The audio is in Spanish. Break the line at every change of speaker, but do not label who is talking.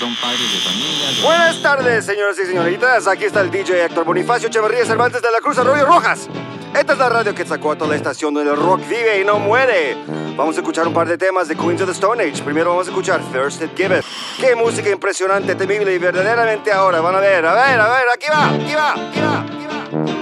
son padres de familia.
Buenas tardes, señoras y señoritas. Aquí está el DJ Héctor Bonifacio Echeverría Cervantes de la Cruz Arroyo Rojas. Esta es la radio que sacó a toda la estación donde el rock vive y no muere. Vamos a escuchar un par de temas de Queens of the Stone Age. Primero vamos a escuchar First It Giveth. Qué música impresionante, temible y verdaderamente ahora. Van a ver, aquí va.